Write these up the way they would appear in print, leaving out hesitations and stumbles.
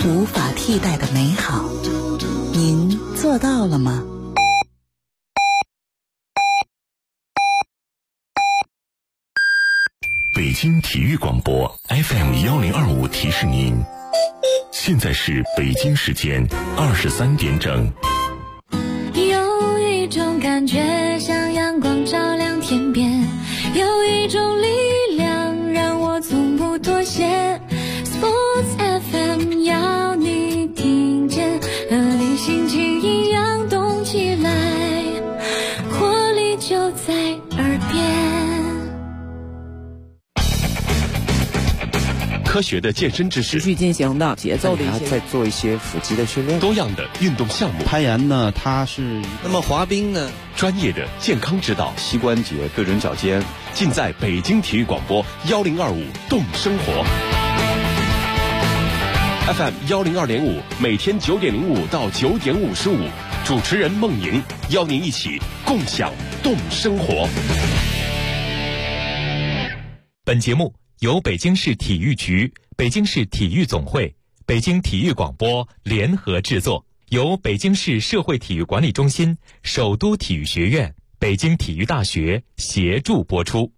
无法替代的美好，您做到了吗？ 北京体育广播 FM1025提示您，现在是北京时间23点整。 有一种感觉像阳光照亮天边，有一种力量让我从不妥协。 Sports FM 要你听见，和你心情一样动起来，活力就在耳边。 科学的健身知识， 持续进行的节奏的一些， 再做一些腹肌的训练， 多样的运动项目， 攀岩呢，它是那么滑冰呢， 专业的健康指导， 膝关节对准脚尖， 尽在北京体育广播1025动生活 FM 102.5，每天9点05到9点55，主持人孟莹邀您一起共享动生活。 本节目由北京市体育局、北京市体育总会、北京体育广播联合制作，由北京市社会体育管理中心、首都体育学院、北京体育大学协助播出。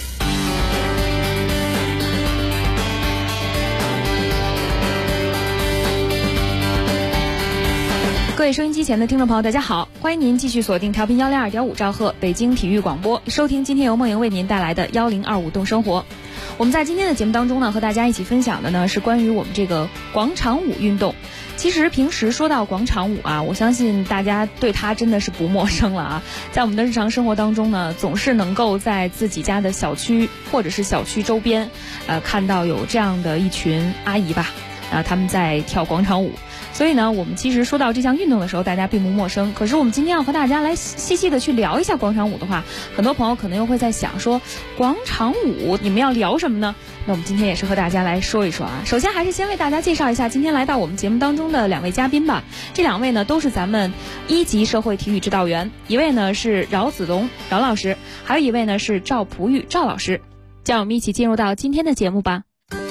各位收音机前的听众朋友，大家好，欢迎您继续锁定调频102.5兆赫北京体育广播，收听今天由梦莹为您带来的1025动生活。我们在今天的节目当中呢，和大家一起分享的呢是关于我们这个广场舞运动。其实平时说到广场舞啊，我相信大家对它真的是不陌生了啊。在我们的日常生活当中呢，总是能够在自己家的小区或者是小区周边，看到有这样的一群阿姨吧，他们在跳广场舞。所以呢，我们其实说到这项运动的时候，大家并不陌生。可是我们今天要和大家来细细的去聊一下广场舞的话，很多朋友可能又会在想说，广场舞你们要聊什么呢？那我们今天也是和大家来说一说啊。首先还是先为大家介绍一下今天来到我们节目当中的两位嘉宾吧。这两位呢都是咱们1级社会体育指导员，一位呢是饶子龙饶老师，还有一位呢是赵璞玉赵老师。就让我们一起进入到今天的节目吧。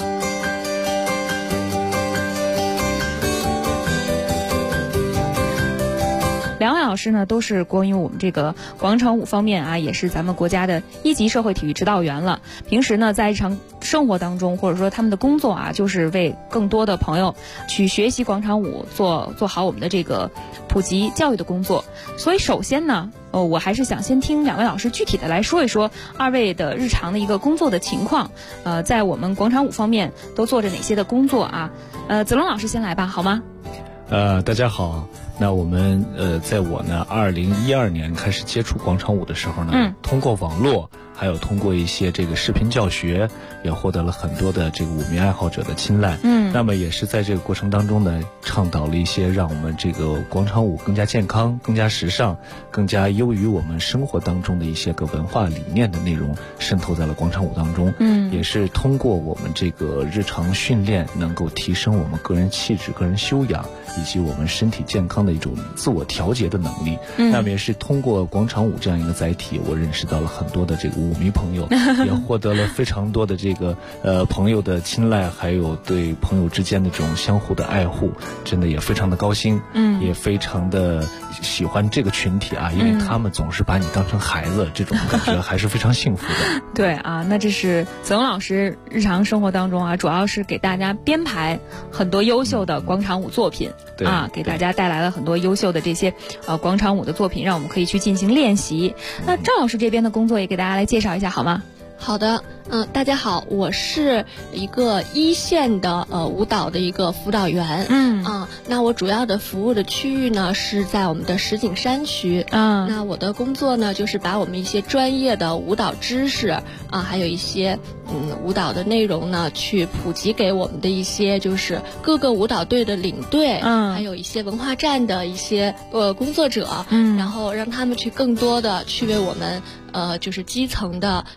两位老师呢都是关于我们这个广场舞方面啊，也是咱们国家的1级社会体育指导员了。平时呢在日常生活当中，或者说他们的工作啊，就是为更多的朋友去学习广场舞，做好我们的这个普及教育的工作。所以首先呢，我还是想先听两位老师具体的来说一说二位的日常的一个工作的情况，在我们广场舞方面都做着哪些的工作啊？子龙老师先来吧，好吗？ 大家好。那我们在我呢2012年开始接触广场舞的时候呢，通过网络还有通过一些这个视频教学，也获得了很多的这个舞迷爱好者的青睐。那么也是在这个过程当中呢，倡导了一些让我们这个广场舞更加健康、更加时尚、更加优于我们生活当中的一些个文化理念的内容，渗透在了广场舞当中。也是通过我们这个日常训练，能够提升我们个人气质、个人修养以及我们身体健康的一种自我调节的能力。那么也是通过广场舞这样一个载体，我认识到了很多的这个舞迷朋友，也获得了非常多的这个朋友的青睐，还有对朋友之间的这种相互的爱护，真的也非常的高兴。也非常的喜欢这个群体啊，因为他们总是把你当成孩子，这种感觉还是非常幸福的。 对啊，那这是子龙老师日常生活当中啊，主要是给大家编排很多优秀的广场舞作品。给大家带来了很多优秀的这些广场舞的作品，让我们可以去进行练习。那赵老师这边的工作也给大家来介绍一下好吗？ 好的，大家好，我是一个1线的舞蹈的一个辅导员。那我主要的服务的区域呢是在我们的石景山区。那我的工作呢就是把我们一些专业的舞蹈知识还有一些舞蹈的内容呢去普及给我们的一些就是各个舞蹈队的领队，还有一些文化站的一些工作者，然后让他们去更多的去为我们就是基层的老百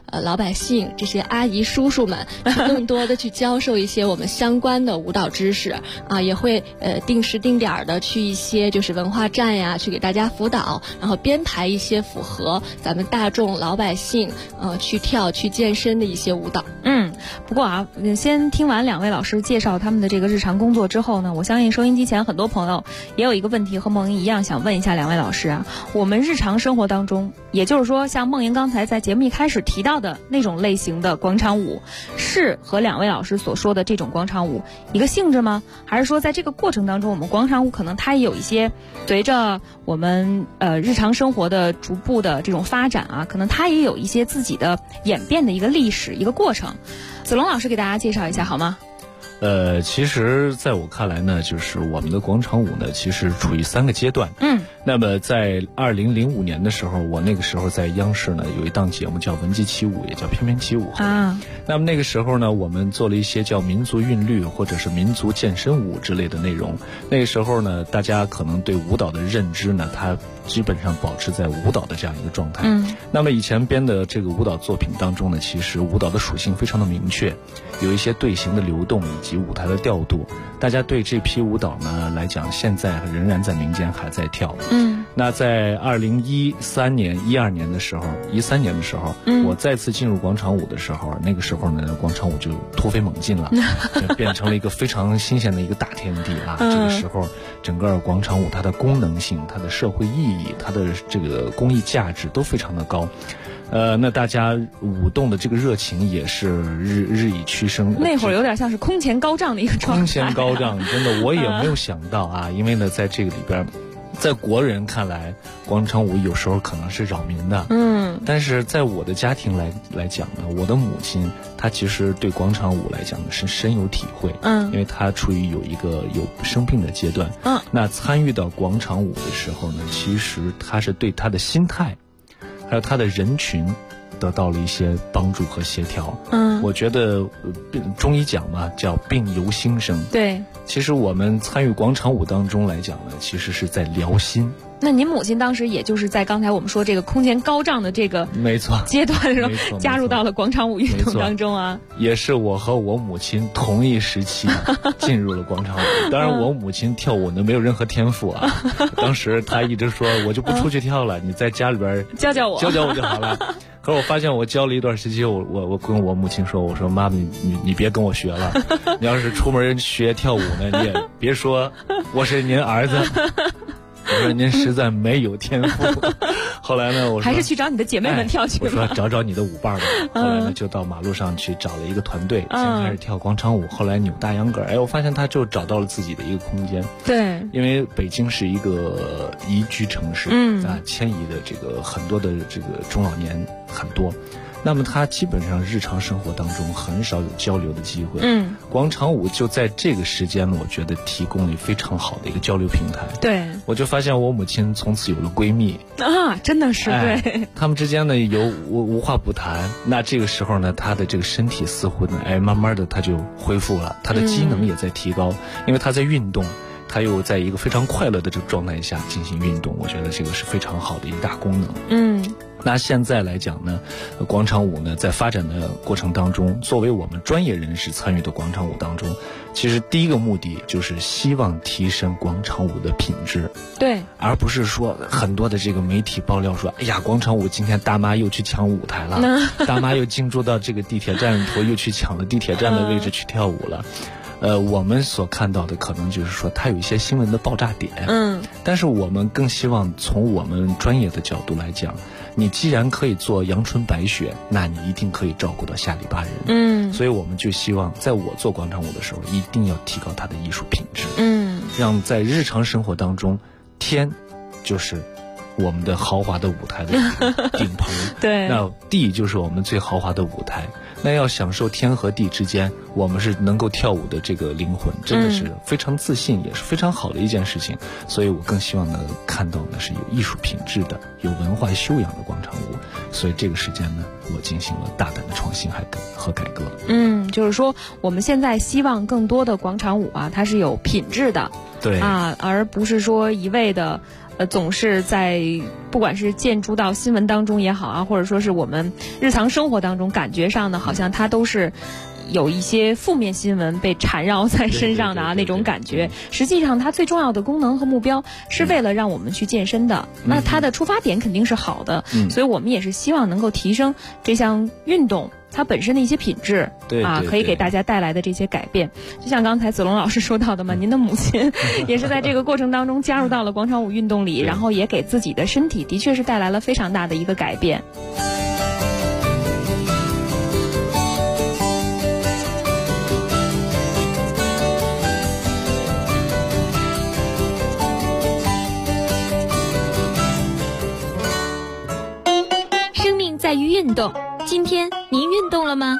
百姓这些阿姨叔叔们更多的去教授一些我们相关的舞蹈知识啊，也会定时定点的去一些就是文化站呀，去给大家辅导，然后编排一些符合咱们大众老百姓去跳去健身的一些舞蹈。 不过啊，先听完两位老师介绍他们的这个日常工作之后呢，我相信收音机前很多朋友也有一个问题和梦莹一样，想问一下两位老师啊，我们日常生活当中，也就是说像梦莹刚才在节目一开始提到的那种类型的广场舞，是和两位老师所说的这种广场舞一个性质吗？还是说在这个过程当中，我们广场舞可能它也有一些随着我们日常生活的逐步的这种发展啊，可能它也有一些自己的演变的一个历史一个过程。子龙老师给大家介绍一下好吗？ 其实在我看来呢，就是我们的广场舞呢，其实处于3个阶段。那么在2005年的时候，我那个时候在央视呢有一档节目叫《闻鸡起舞》，也叫《翩翩起舞》啊。那么那个时候呢，我们做了一些叫民族韵律或者是民族健身舞之类的内容。那个时候呢，大家可能对舞蹈的认知呢，它基本上保持在舞蹈的这样一个状态。那么以前编的这个舞蹈作品当中呢，其实舞蹈的属性非常的明确，有一些队形的流动以及舞台的调度，大家对这批舞蹈呢来讲，现在仍然在民间还在跳。那在2013年、12年的时候，13年的时候，我再次进入广场舞的时候，那个时候呢，广场舞就突飞猛进了，就变成了一个非常新鲜的一个大天地啊。这个时候，整个广场舞它的功能性、它的社会意义、它的这个公益价值都非常的高。那大家舞动的这个热情也是日益趋升。 那会儿有点像是空前高涨的一个状态。 空前高涨，真的我也没有想到啊，因为呢，在这个里边，在国人看来，广场舞有时候可能是扰民的。但是在我的家庭来讲呢，我的母亲她其实对广场舞来讲呢是深有体会。因为她处于有生病的阶段。那参与到广场舞的时候呢，其实她是对她的心态还有他的人群得到了一些帮助和协调。我觉得中医讲嘛，叫病由心生。对，其实我们参与广场舞当中来讲呢，其实是在疗心。 那您母亲当时也就是在刚才我们说这个空前高涨的这个阶段的时候，加入到了广场舞运动当中啊。 也是我和我母亲同一时期进入了广场舞。当然我母亲跳舞呢没有任何天赋啊，当时她一直说我就不出去跳了，你在家里边教教我就好了。可是我发现我教了一段时期，我跟我母亲说，我说妈妈你别跟我学了，你要是出门学跳舞呢，你也别说我是您儿子。我说您实在没有天赋。后来呢，我说还是去找你的姐妹们跳去吧。 我说找你的舞伴吧。后来呢，就到马路上去找了一个团队，先开始跳广场舞，后来扭大秧歌。我发现他就找到了自己的一个空间。对，因为北京是一个宜居城市，迁移的这个很多的这个中老年很多。那么他基本上日常生活当中很少有交流的机会。广场舞就在这个时间呢，我觉得提供了非常好的一个交流平台。对，我就发现我母亲从此有了闺蜜啊，真的是对。 他们之间呢有无话不谈。那这个时候呢，她的这个身体似乎呢，慢慢的她就恢复了，她的机能也在提高，因为她在运动。他又在一个非常快乐的这个状态下进行运动，我觉得这个是非常好的一大功能。那现在来讲呢，广场舞呢在发展的过程当中，作为我们专业人士参与的广场舞当中，其实第一个目的就是希望提升广场舞的品质。对，而不是说很多的这个媒体爆料说，哎呀，广场舞今天大妈又去抢舞台了，大妈又进驻到这个地铁站里头，又去抢了地铁站的位置去跳舞了。我们所看到的可能就是说它有一些新闻的爆炸点。但是我们更希望从我们专业的角度来讲，你既然可以做阳春白雪，那你一定可以照顾到下里巴人。所以我们就希望在我做广场舞的时候，一定要提高它的艺术品质。让在日常生活当中，天就是我们的豪华的舞台的顶棚。对，那地就是我们最豪华的舞台。那要享受天和地之间，我们是能够跳舞的这个灵魂，真的是非常自信，也是非常好的一件事情。所以我更希望能看到的是有艺术品质的、有文化修养的广场舞。所以这个时间呢，我进行了大胆的创新和改革。 就是说我们现在希望更多的广场舞啊，它是有品质的。对啊，而不是说一味的总是在不管是见诸到新闻当中也好啊，或者说是我们日常生活当中，感觉上呢好像它都是有一些负面新闻被缠绕在身上的那种感觉。实际上它最重要的功能和目标是为了让我们去健身的，那它的出发点肯定是好的，所以我们也是希望能够提升这项运动它本身的一些品质，可以给大家带来的这些改变。就像刚才子龙老师说到的嘛，您的母亲也是在这个过程当中加入到了广场舞运动里，然后也给自己的身体的确是带来了非常大的一个改变。 生命在于运动，今天您运动了吗？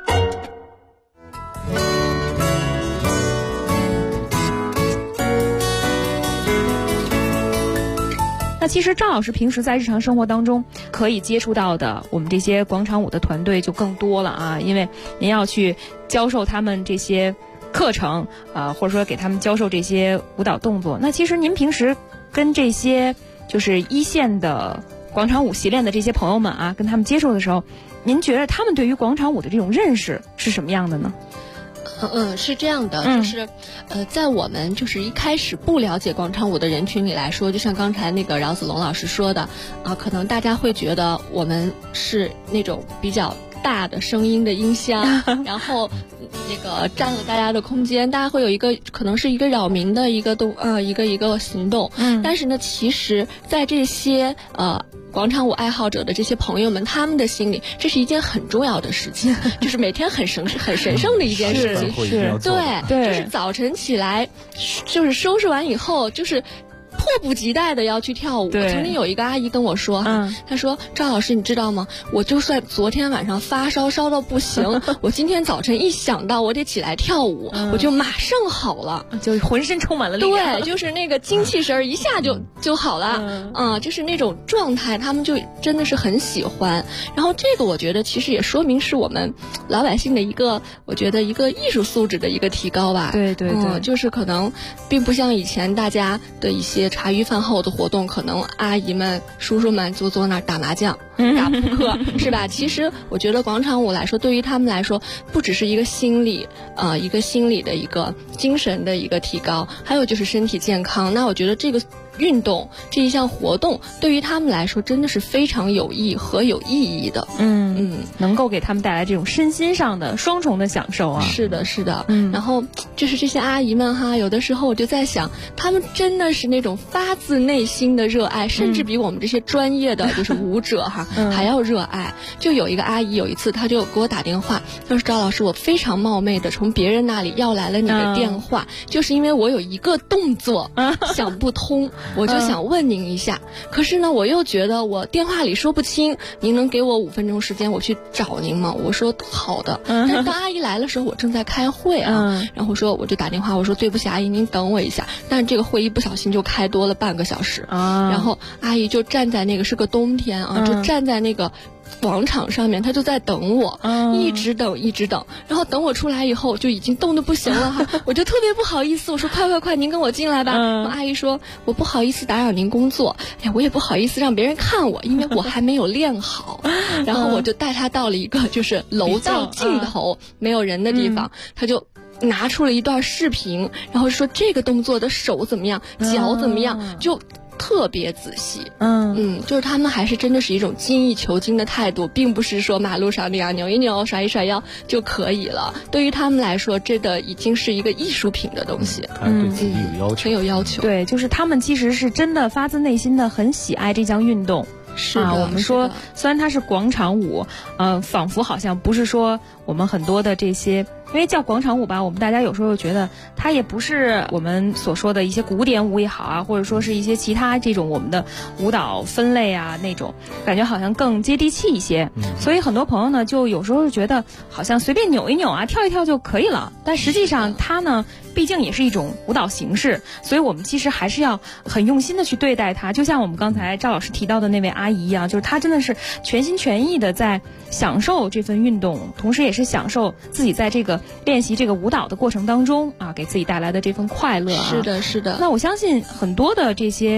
那其实赵老师平时在日常生活当中可以接触到的我们这些广场舞的团队就更多了啊，因为您要去教授他们这些课程或者说给他们教授这些舞蹈动作。那其实您平时跟这些就是一线的广场舞习练的这些朋友们啊，跟他们接触的时候，您觉得他们对于广场舞的这种认识是什么样的呢？ 是这样的，就是在我们就是一开始不了解广场舞的人群里来说，就像刚才那个饶子龙老师说的可能大家会觉得我们是那种比较大的声音的音箱，然后那个占了大家的空间，大家会有一个可能是一个扰民的一个一个行动。但是呢，其实在这些广场舞爱好者的这些朋友们，他们的心里这是一件很重要的事情，就是每天很神圣的一件事情。对，就是早晨起来，就是收拾完以后，就是迫不及待的要去跳舞。曾经有一个阿姨跟我说，她说赵老师你知道吗，我就算昨天晚上发烧烧到不行我今天早晨一想到我得起来跳舞我就马上好了， 就是浑身充满了力量。 对，就是那个精气神一下就好了就是那种状态他们就真的是很喜欢。然后这个我觉得其实也说明是我们老百姓的一个我觉得一个艺术素质的一个提高吧。 对， 就是可能并不像以前大家的一些茶余饭后的活动，可能阿姨们叔叔们就坐那儿打麻将打扑克是吧？其实我觉得广场舞来说，对于他们来说不只是一个心理的一个精神的一个提高，还有就是身体健康。那我觉得这个运动这一项活动对于他们来说真的是非常有益和有意义的。 能够给他们带来这种身心上的双重的享受啊。 是的然后就是这些阿姨们哈，有的时候我就在想，他们真的是那种发自内心的热爱，甚至比我们这些专业的就是舞者哈还要热爱。就有一个阿姨有一次她就给我打电话，她说赵老师，我非常冒昧的从别人那里要来了你的电话，就是因为我有一个动作想不通我就想问您一下，可是呢我又觉得我电话里说不清，您能给我5分钟时间我去找您吗？我说好的。但是当阿姨来的时候我正在开会然后我就打电话我说对不起阿姨您等我一下，但是这个会议不小心就开多了半个小时然后阿姨就站在那个是个冬天就站在那个广场上面，他就在等我一直等，然后等我出来以后就已经冻得不行了我就特别不好意思，我说快您跟我进来吧阿姨说我不好意思打扰您工作，我也不好意思让别人看我，因为我还没有练好然后我就带他到了一个就是楼道尽头没有人的地方他就拿出了一段视频，然后说这个动作的手怎么样脚怎么样就特别仔细就是他们还是真的是一种精益求精的态度，并不是说马路上那样扭一扭甩一甩腰就可以了。对于他们来说这个已经是一个艺术品的东西对自己有要求很有要求。 对，就是他们其实是真的发自内心的很喜爱这项运动。 是的我们说虽然它是广场舞仿佛好像不是说我们很多的这些，因为叫广场舞吧，我们大家有时候觉得它也不是我们所说的一些古典舞也好或者说是一些其他这种我们的舞蹈分类那种感觉好像更接地气一些所以很多朋友呢就有时候觉得好像随便扭一扭跳一跳就可以了，但实际上它呢毕竟也是一种舞蹈形式，所以我们其实还是要很用心的去对待它。就像我们刚才赵老师提到的那位阿姨一样，就是她真的是全心全意的在享受这份运动，同时也是享受自己在这个练习这个舞蹈的过程当中给自己带来的这份快乐是的那我相信很多的这些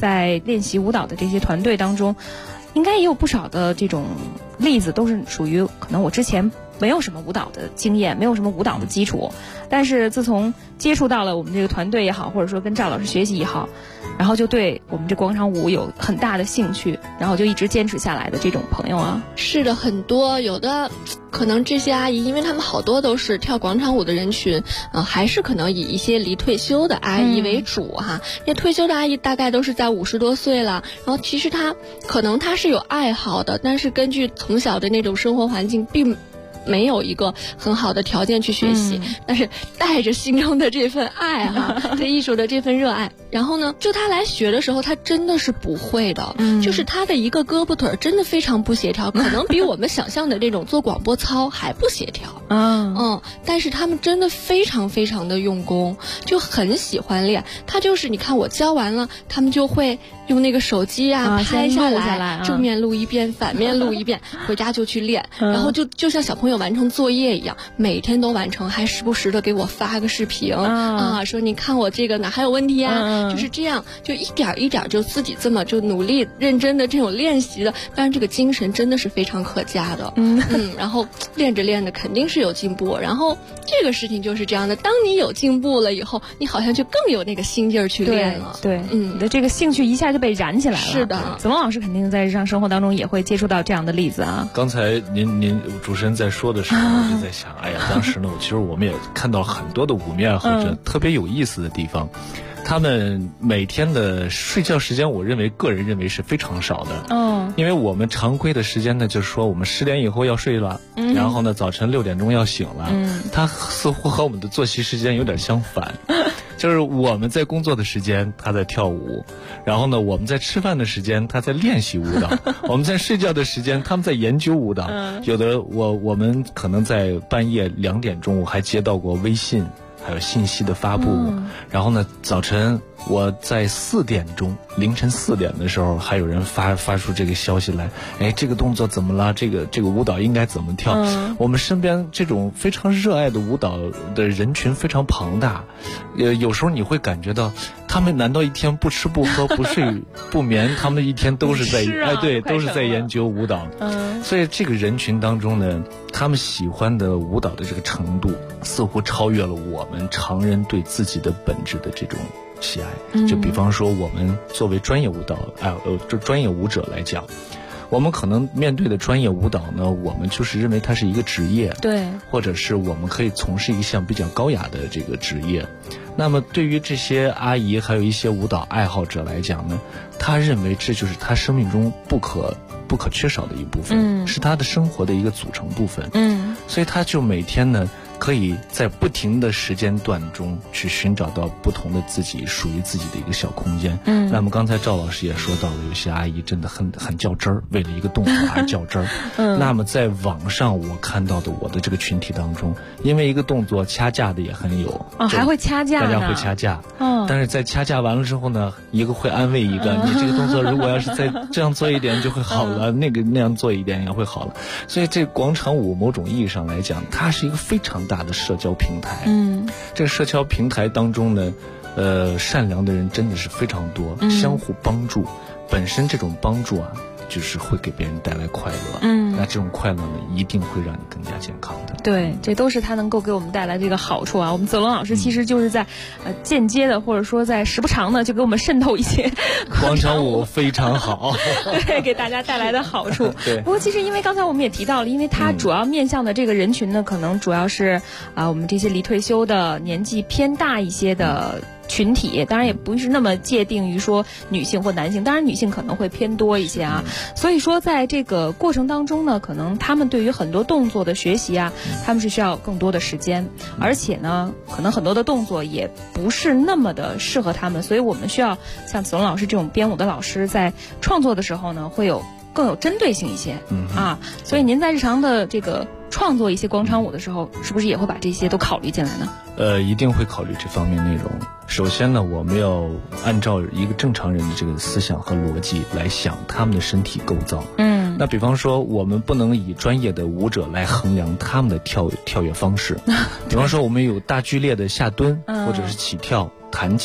在练习舞蹈的这些团队当中，应该也有不少的这种例子，都是属于可能我之前没有什么舞蹈的经验，没有什么舞蹈的基础，但是自从接触到了我们这个团队也好，或者说跟赵老师学习也好，然后就对我们这广场舞有很大的兴趣，然后就一直坚持下来的这种朋友啊。 是的，很多，有的可能这些阿姨，因为他们好多都是跳广场舞的人群，还是可能以一些离退休的阿姨为主哈。那退休的阿姨大概都是在50多岁了，然后其实她可能她是有爱好的，但是根据从小的那种生活环境并没有一个很好的条件去学习，但是带着心中的这份爱哈，对艺术的这份热爱，然后呢，就他来学的时候，他真的是不会的，就是他的一个胳膊腿真的非常不协调，可能比我们想象的这种做广播操还不协调。但是他们真的非常非常的用功，就很喜欢练。他就是你看我教完了，他们就会用那个手机拍下来，正面录一遍，反面录一遍，回家就去练，然后就像小朋友完成作业一样，每天都完成，还时不时的给我发个视频说你看我这个哪还有问题啊，就是这样，就一点一点就自己这么就努力认真的这种练习的，当然这个精神真的是非常可嘉的。然后练着练着肯定是有进步，然后这个事情就是这样的，当你有进步了以后，你好像就更有那个心劲儿去练了。对， 你的这个兴趣一下就被燃起来了。 是的， 子龙老师肯定在日常生活当中也会接触到这样的例子啊。 刚才您主持人在说的时候，我就在想，哎呀，当时呢，其实我们也看到很多的舞面爱好者特别有意思的地方。他们每天的睡觉时间，个人认为是非常少的。因为我们常规的时间呢，就是说我们10点以后要睡了，然后呢早晨6点钟要醒了。他似乎和我们的作息时间有点相反。就是我们在工作的时间他在跳舞，然后呢我们在吃饭的时间他在练习舞蹈，我们在睡觉的时间他们在研究舞蹈。有的我们可能在半夜2点钟我还接到过微信还有信息的发布，然后呢早晨我在4点钟，凌晨4点的时候，还有人发出这个消息来，哎，这个动作怎么了？这个舞蹈应该怎么跳？我们身边这种非常热爱的舞蹈的人群非常庞大，有时候你会感觉到，他们难道一天不吃不喝不睡不眠，他们一天都是在都是在研究舞蹈。所以这个人群当中呢，他们喜欢的舞蹈的这个程度，似乎超越了我们常人对自己的本质的这种喜爱。就比方说我们作为专业舞蹈专业舞者来讲，我们可能面对的专业舞蹈呢，我们就是认为它是一个职业，对，或者是我们可以从事一项比较高雅的这个职业。那么对于这些阿姨还有一些舞蹈爱好者来讲呢，他认为这就是他生命中不可缺少的一部分，是他的生活的一个组成部分。所以他就每天呢可以在不停的时间段中去寻找到不同的自己，属于自己的一个小空间。那么刚才赵老师也说到了，有些阿姨真的很较真儿，为了一个动作而较真儿。那么在网上我看到的我的这个群体当中，因为一个动作掐架的也很有， 还会掐架呢， 大家会掐架。但是在掐架完了之后呢，一个会安慰一个，你这个动作如果要是再这样做一点就会好了，那样做一点也会好了。所以这广场舞某种意义上来讲，它是一个非常大的社交平台。这个社交平台当中呢，善良的人真的是非常多，相互帮助，本身这种帮助啊，就是会给别人带来快乐。那这种快乐呢，一定会让你更加健康的。 对，这都是它能够给我们带来这个好处啊。我们子龙老师其实就是在间接的，或者说在时不常的，就给我们渗透一些广场舞非常好， 对，给大家带来的好处。 对。 不过其实因为刚才我们也提到了，因为它主要面向的这个人群呢，可能主要是我们这些离退休的、年纪偏大一些的群体，当然也不是那么界定于说女性或男性，当然女性可能会偏多一些啊。所以说在这个过程当中呢，可能他们对于很多动作的学习啊，他们是需要更多的时间，而且呢可能很多的动作也不是那么的适合他们，所以我们需要像子龙老师这种编舞的老师在创作的时候呢，会有更有针对性一些。所以您在日常的这个创作一些广场舞的时候，是不是也会把这些都考虑进来呢？ 一定会考虑这方面内容。首先呢，我们要按照一个正常人的这个思想和逻辑来想他们的身体构造。那比方说，我们不能以专业的舞者来衡量他们的跳跃方式。比方说，我们有大剧烈的下蹲，或者是起跳、弹起，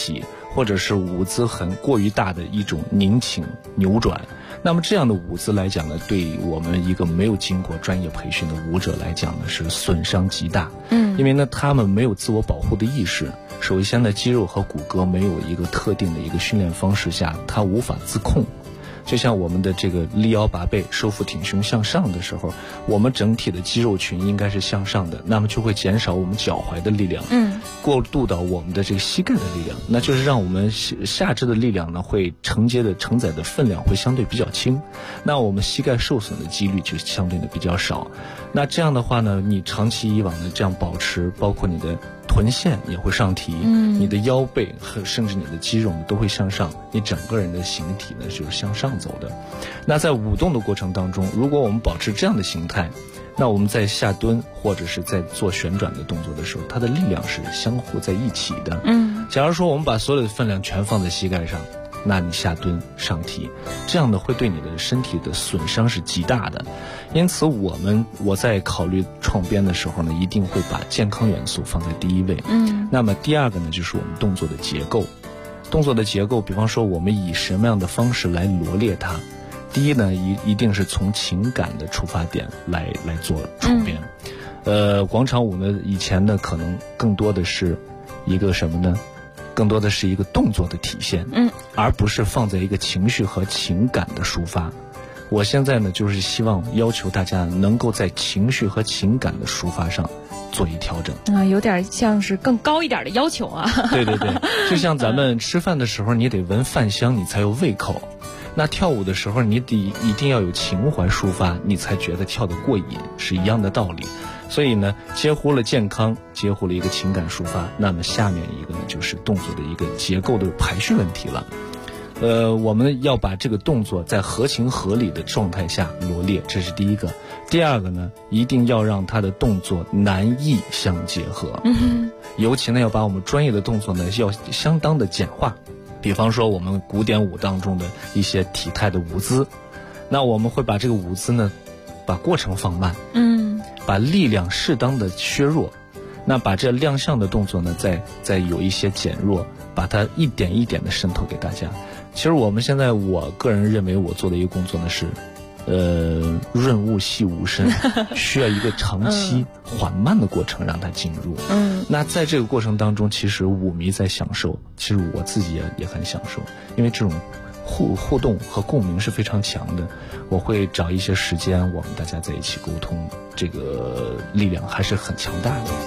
或者是舞姿很过于大的一种拧请扭转。那么这样的舞姿来讲呢，对我们一个没有经过专业培训的舞者来讲呢，是损伤极大。因为呢他们没有自我保护的意识，首先呢肌肉和骨骼没有一个特定的一个训练方式下，它无法自控。就像我们的这个立腰拔背、收腹挺胸向上的时候，我们整体的肌肉群应该是向上的，那么就会减少我们脚踝的力量，过渡到我们的这个膝盖的力量，那就是让我们下肢的力量呢会承载的分量会相对比较轻，那我们膝盖受损的几率就相对的比较少。那这样的话呢，你长期以往的这样保持，包括你的臀线也会上提，你的腰背和甚至你的肌肉都会向上，你整个人的形体呢就是向上走的。那在舞动的过程当中，如果我们保持这样的形态，那我们在下蹲或者是在做旋转的动作的时候，它的力量是相互在一起的。假如说我们把所有的分量全放在膝盖上，那你下蹲上提，这样的会对你的身体的损伤是极大的。因此我在考虑创编的时候呢，一定会把健康元素放在第一位。那么第二个呢，就是我们动作的结构。动作的结构，比方说我们以什么样的方式来罗列它。第一呢，一定是从情感的出发点来做创编。广场舞呢，以前呢可能更多的是一个什么呢？更多的是一个动作的体现，而不是放在一个情绪和情感的抒发。我现在呢，就是希望要求大家能够在情绪和情感的抒发上做一调整。 有点像是更高一点的要求啊。 对，就像咱们吃饭的时候，你得闻饭香，你才有胃口。那跳舞的时候，你一定要有情怀抒发，你才觉得跳得过瘾，是一样的道理。所以呢，结合了健康，结合了一个情感抒发，那么下面一个呢，就是动作的一个结构的排序问题了。我们要把这个动作在合情合理的状态下罗列，这是第一个。第二个呢，一定要让它的动作难易相结合。尤其呢，要把我们专业的动作呢，要相当的简化。比方说我们古典舞当中的一些体态的舞姿，那我们会把这个舞姿呢，把过程放慢，把力量适当的削弱，那把这亮相的动作呢，再有一些减弱，把它一点一点的渗透给大家。其实我们现在，我个人认为我做的一个工作呢是，润物细无声，需要一个长期缓慢的过程让它进入。那在这个过程当中，其实舞迷在享受，其实我自己也很享受，因为这种互动和共鸣是非常强的。我会找一些时间，我们大家在一起沟通，这个力量还是很强大的。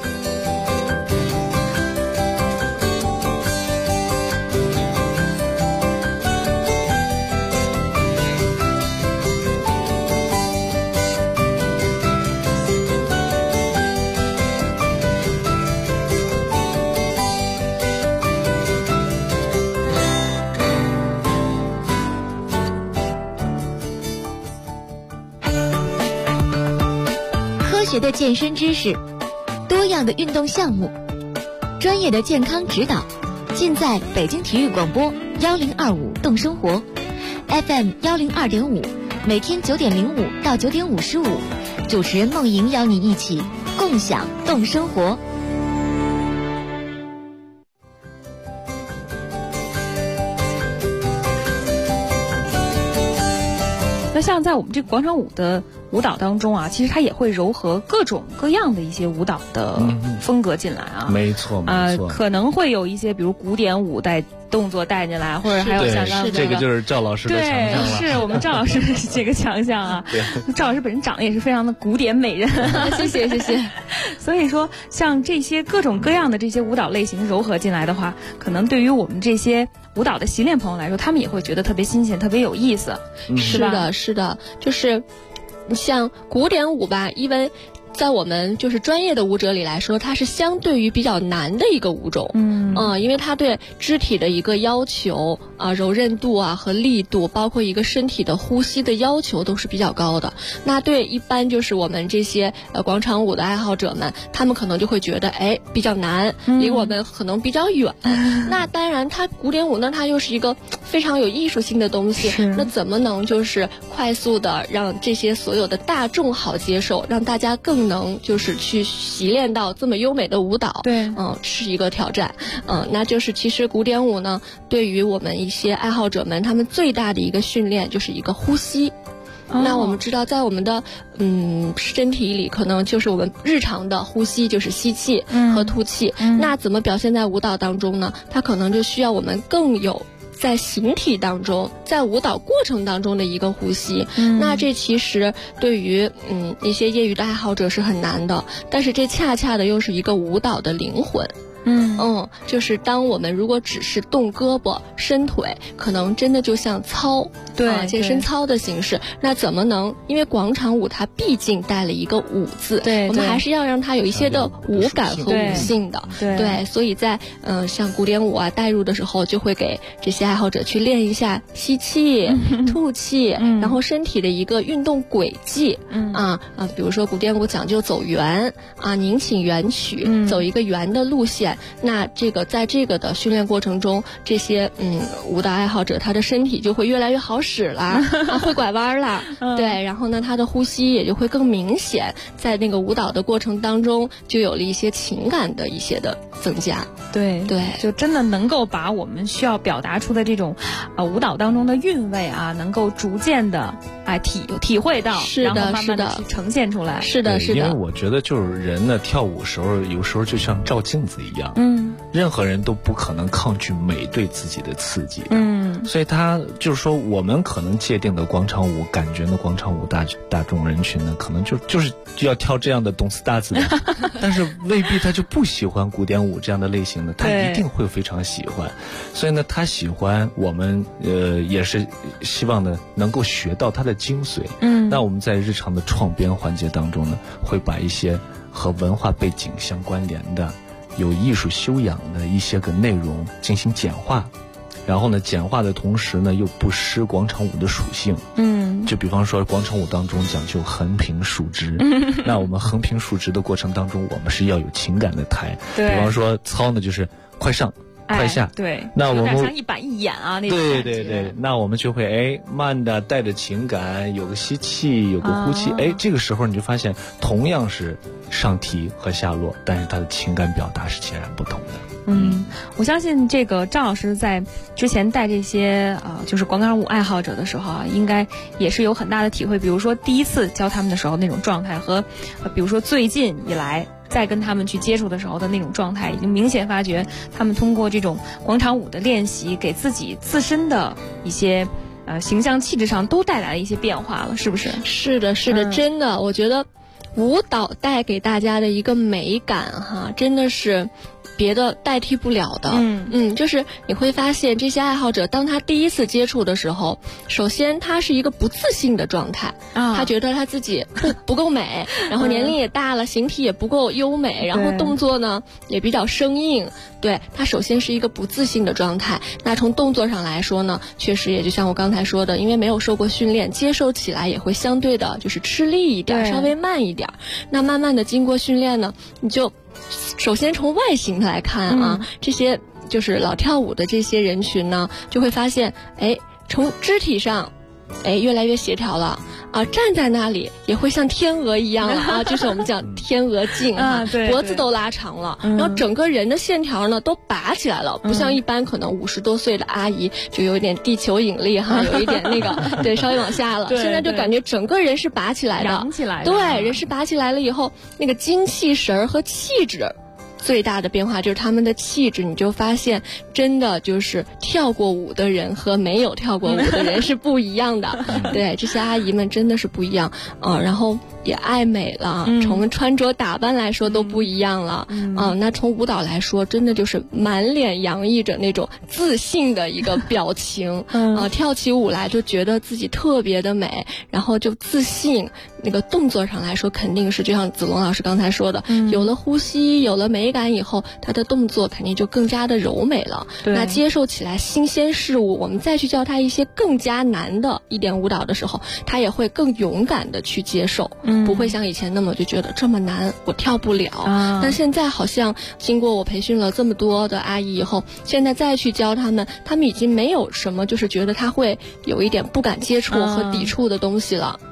科学的健身知识，多样的运动项目，专业的健康指导，尽在北京体育广播1025动生活 FM 102.5，每天9点05到9点55，主持人梦莹邀你一起共享动生活。 那像在我们这个广场舞的舞蹈当中啊，其实它也会糅合各种各样的一些舞蹈的风格进来啊。 没错， 可能会有一些比如古典舞带动作带进来，或者还有像刚才这个就是赵老师的强项了。 对，是我们赵老师的这个强项啊。赵老师本身长得也是非常的古典美人， 谢谢。 所以说，像这些各种各样的这些舞蹈类型糅合进来的话，可能对于我们这些舞蹈的习练朋友来说，他们也会觉得特别新鲜，特别有意思。 是的，就是像古典舞吧，因为在我们就是专业的舞者里来说，它是相对于比较难的一个舞种，因为它对肢体的一个要求啊、柔韧度啊和力度，包括一个身体的呼吸的要求都是比较高的。那对一般就是我们这些广场舞的爱好者们，他们可能就会觉得比较难，离我们可能比较远。那当然，它古典舞呢，它又是一个非常有艺术性的东西，那怎么能就是快速的让这些所有的大众好接受，让大家更更能就是去习练到这么优美的舞蹈， 对， 是一个挑战。那就是其实古典舞呢，对于我们一些爱好者们，他们最大的一个训练就是一个呼吸。那我们知道，在我们的身体里，可能就是我们日常的呼吸就是吸气和吐气。那怎么表现在舞蹈当中呢？它可能就需要我们更有在形体当中，在舞蹈过程当中的一个呼吸。那这其实对于一些业余的爱好者是很难的，但是这恰恰的又是一个舞蹈的灵魂。就是当我们如果只是动胳膊伸腿，可能真的就像操， 对， 健身操的形式。那怎么能？因为广场舞它毕竟带了一个舞字， 对， 我们还是要让它有一些的舞感和舞性的， 对， 所以在像古典舞啊带入的时候，就会给这些爱好者去练一下吸气、吐气，然后身体的一个运动轨迹，比如说古典舞讲究走圆啊，拧起圆曲，走一个圆的路线。那这个在这个的训练过程中，这些舞蹈爱好者他的身体就会越来越好使啦，会拐弯啦，对，然后呢他的呼吸也就会更明显，在那个舞蹈的过程当中就有了一些情感的一些的增加。 对，就真的能够把我们需要表达出的这种舞蹈当中的韵味啊，能够逐渐的体会到，然后慢慢的去呈现出来。 是的。 因为我觉得就是人呢跳舞时候有时候就像照镜子一样，任何人都不可能抗拒美对自己的刺激的，所以他就是说我们可能界定的广场舞，感觉的广场舞大众人群呢，可能就是要跳这样的动次打次的，但是未必他就不喜欢古典舞这样的类型的，他一定会非常喜欢。所以呢他喜欢，我们也是希望呢能够学到他的精髓。那我们在日常的创编环节当中呢，会把一些和文化背景相关联的有艺术修养的一些个内容进行简化，然后呢简化的同时呢又不失广场舞的属性。就比方说广场舞当中讲究横平竖直，那我们横平竖直的过程当中，我们是要有情感的抬。比方说操呢就是快上快下， 对， 那我们有点像一板一眼啊那种感觉。 对，那我们就会慢的带着情感，有个吸气，有个呼气，这个时候你就发现同样是上提和下落，但是它的情感表达是截然不同的。 我相信这个赵老师在之前带这些就是广场舞爱好者的时候啊，应该也是有很大的体会。比如说第一次教他们的时候那种状态，和比如说最近以来再跟他们去接触的时候的那种状态，已经明显发觉他们通过这种广场舞的练习，给自己自身的一些形象气质上都带来了一些变化了，是不是？ 是的，真的，我觉得舞蹈带给大家的一个美感真的是别的代替不了的。就是你会发现这些爱好者当他第一次接触的时候，首先他是一个不自信的状态，他觉得他自己不够美，然后年龄也大了，形体也不够优美，然后动作呢也比较生硬，对，他首先是一个不自信的状态。那从动作上来说呢，确实也就像我刚才说的，因为没有受过训练，接受起来也会相对的就是吃力一点，稍微慢一点。那慢慢的经过训练呢，你就首先从外形来看这些就是老跳舞的这些人群呢，就会发现从肢体上越来越协调了站在那里也会像天鹅一样了就是我们讲天鹅颈对， 脖子都拉长了，然后整个人的线条呢都拔起来了，不像一般可能50多岁的阿姨就有一点地球引力有一点那个对，稍微往下了。现在就感觉整个人是拔起来的， 扬起来的， 对，人是拔起来了以后，那个精气神儿和气质最大的变化就是他们的气质，你就发现真的就是跳过舞的人和没有跳过舞的人是不一样的。对，这些阿姨们真的是不一样然后也爱美了，从穿着打扮来说都不一样了那从舞蹈来说，真的就是满脸洋溢着那种自信的一个表情跳起舞来就觉得自己特别的美，然后就自信。那个动作上来说，肯定是就像子龙老师刚才说的，有了呼吸，有了美感以后，他的动作肯定就更加的柔美了。那接受起来新鲜事物，我们再去教他一些更加难的一点舞蹈的时候，他也会更勇敢的去接受，不会像以前那么就觉得这么难我跳不了但现在好像经过我培训了这么多的阿姨以后，现在再去教他们已经没有什么就是觉得他会有一点不敢接触和抵触的东西了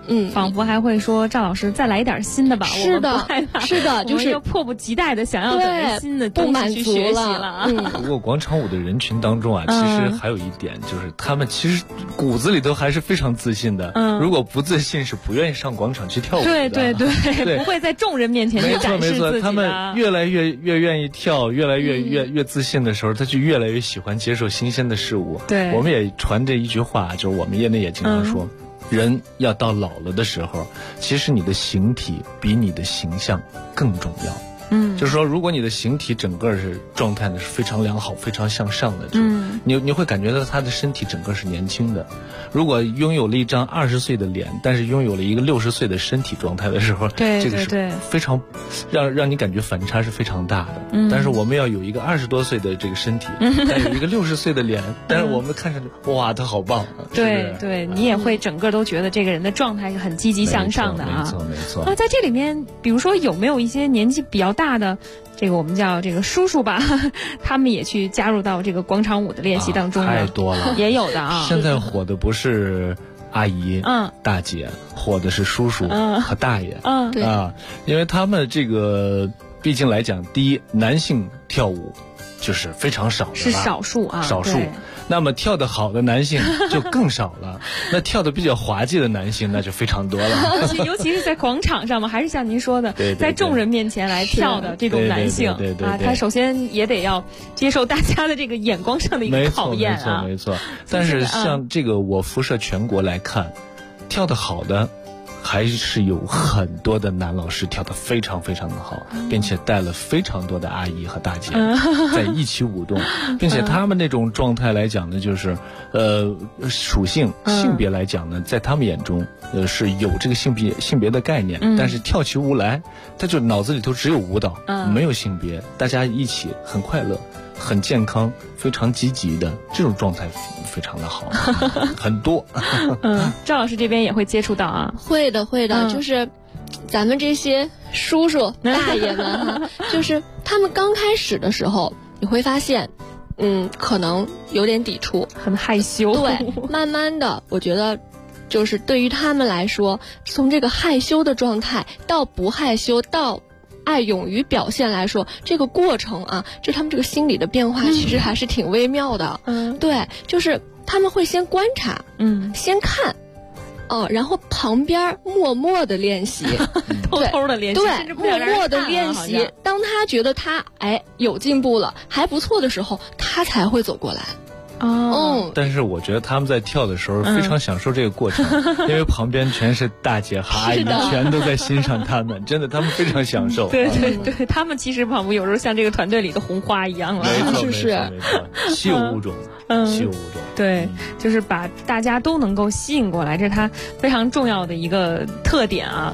仿佛还会说赵老师再来一点新的吧。 是的，是的，就是迫不及待的想要找新的东西去学习了。 不过广场舞的人群当中啊，其实还有一点就是他们其实骨子里头还是非常自信的。如果不自信，是不愿意上广场去跳舞的。 对，不会在众人面前去展示自己的。 没错，他们越来越愿意跳，越来越自信的时候，他就越来越喜欢接受新鲜的事物。 对， 我们也传这一句话，就是我们业内也经常说，人要到老了的时候，其实你的形体比你的形象更重要。就是说，如果你的形体整个是状态呢是非常良好、非常向上的，你会感觉到他的身体整个是年轻的。如果拥有了一张20岁的脸，但是拥有了一个60岁的身体状态的时候，这个是非常让你感觉反差是非常大的。但是我们要有一个20多岁的这个身体，但有一个60岁的脸，但是我们看上去哇，他好棒。 对，你也会整个都觉得这个人的状态是很积极向上的啊。 没错。 在这里面，比如说有没有一些年纪比较大的，这个我们叫这个叔叔吧，他们也去加入到这个广场舞的练习当中太多了， 也有的啊。 现在火的不是阿姨、大姐，火的是叔叔和大爷。 对啊，因为他们这个毕竟来讲，第一，男性跳舞就是非常少的， 是少数啊， 少数。那么跳得好的男性就更少了，那跳得比较滑稽的男性那就非常多了。 尤其是在广场上嘛，还是像您说的，在众人面前来跳的这种男性啊，他首先也得要接受大家的这个眼光上的一个考验啊。 没错。但是像这个我辐射全国来看，跳得好的还是有很多的男老师跳得非常非常的好，并且带了非常多的阿姨和大姐在一起舞动，并且他们那种状态来讲呢，就是属性别来讲呢，在他们眼中是有这个性别的概念，但是跳起舞来，他就脑子里头只有舞蹈，没有性别，大家一起很快乐、很健康、非常积极的这种状态非常的好，很多。 赵老师这边也会接触到啊？ 会的，就是咱们这些叔叔大爷们哈，就是他们刚开始的时候，你会发现，可能有点抵触， 很害羞。 对，慢慢的，我觉得。就是对于他们来说，从这个害羞的状态到不害羞到爱勇于表现来说，这个过程啊，就他们这个心理的变化其实还是挺微妙的。对，就是他们会先观察，先看，然后旁边默默的练习， 偷偷的练习， 对，默默的练习。当他觉得他有进步了，还不错的时候，他才会走过来。 但是我觉得他们在跳的时候非常享受这个过程，因为旁边全是大姐和阿姨，全都在欣赏他们，真的，他们非常享受。 对，他们其实仿佛有时候像这个团队里的红花一样了， 没错，稀有物种，稀有物种。 对，就是把大家都能够吸引过来，这是他非常重要的一个特点啊。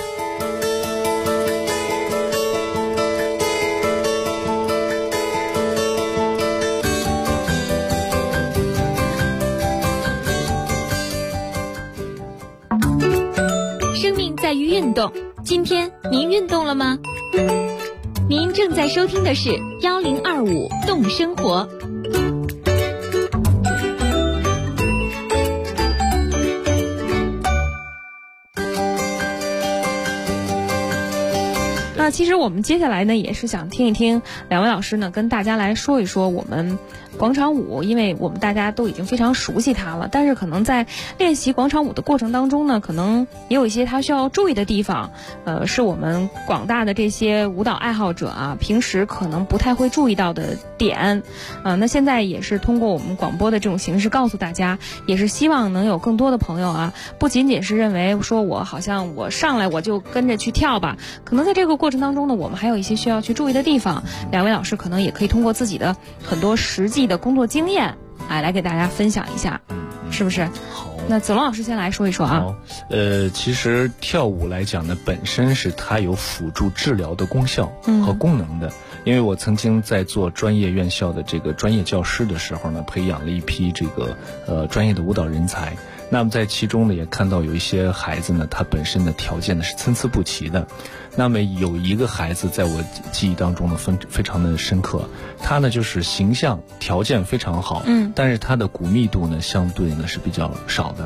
在于运动，今天您运动了吗？您正在收听的是1025动生活。 那其实我们接下来呢，也是想听一听两位老师呢跟大家来说一说我们广场舞，因为我们大家都已经非常熟悉它了，但是可能在练习广场舞的过程当中呢，可能也有一些它需要注意的地方，是我们广大的这些舞蹈爱好者啊，平时可能不太会注意到的点。那现在也是通过我们广播的这种形式告诉大家，也是希望能有更多的朋友啊，不仅仅是认为说我好像我上来我就跟着去跳吧，可能在这个过程当中呢，我们还有一些需要去注意的地方。两位老师可能也可以通过自己的很多实际的工作经验，来给大家分享一下，是不是？ 好， 那子龙老师先来说一说啊。 好，其实跳舞来讲呢，本身是它有辅助治疗的功效和功能的。因为我曾经在做专业院校的这个专业教师的时候呢，培养了一批这个专业的舞蹈人才。那么在其中呢，也看到有一些孩子呢，他本身的条件呢是参差不齐的。那么有一个孩子在我记忆当中呢非常的深刻，他呢就是形象条件非常好，但是他的骨密度呢相对呢是比较少的。